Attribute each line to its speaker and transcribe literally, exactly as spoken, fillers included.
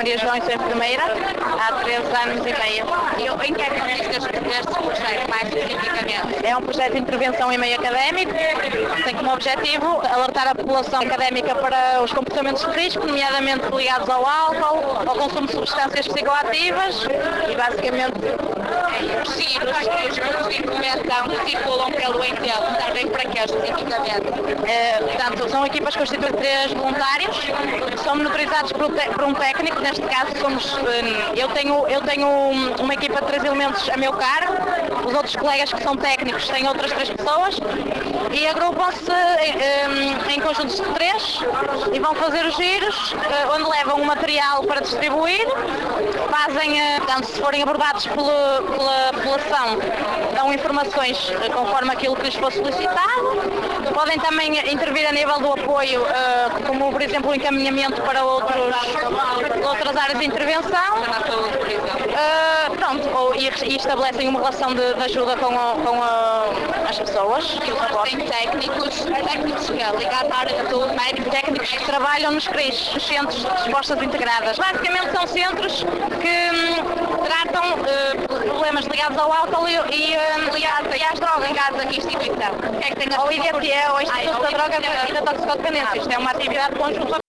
Speaker 1: Maria João e sou enfermeira há treze anos e meio.
Speaker 2: E em que é que consiste este projeto, mais especificamente?
Speaker 1: É um projeto de intervenção em meio académico, tem como objetivo alertar a população académica para os comportamentos de risco, nomeadamente ligados ao álcool, ao consumo de substâncias psicoativas e basicamente
Speaker 2: Os giros que os grupos de intervenção que circulam pelo Entel servem para quê especificamente?
Speaker 1: Eh, portanto, são equipas constituídas de três voluntários, que são monitorizados por, um te- por um técnico, neste caso somos, eh, eu tenho, eu tenho um- uma equipa de três elementos a meu cargo, os outros colegas que são técnicos têm outras três pessoas e agrupam-se em, em conjuntos de três e vão fazer os giros, eh, onde levam o material para distribuir, fazem, eh, portanto, se forem abordados pela, pela população, dão informações eh, conforme aquilo que lhes for solicitado. Podem também intervir a nível do apoio, eh, como por exemplo o encaminhamento para outros, outras áreas de intervenção.
Speaker 2: Na saúde, por exemplo.
Speaker 1: Eh, pronto, ou, e, e estabelecem uma relação de, de ajuda com, a- com a- as pessoas que os aportam.
Speaker 2: Tem técnicos, técnicos que é ligados à área da saúde médica,
Speaker 1: Técnicos que trabalham nos C R I S, nos Centros de Respostas Integradas. Basicamente são centros que hum, tratam eh, problemas ligados ao álcool e, e, hum, ligados e às drogas.
Speaker 2: ligados a que instituição. O que é que tem a
Speaker 1: Ao I D T E, ao Instituto da Droga e da Toxicodependência. Isto é uma atividade conjunta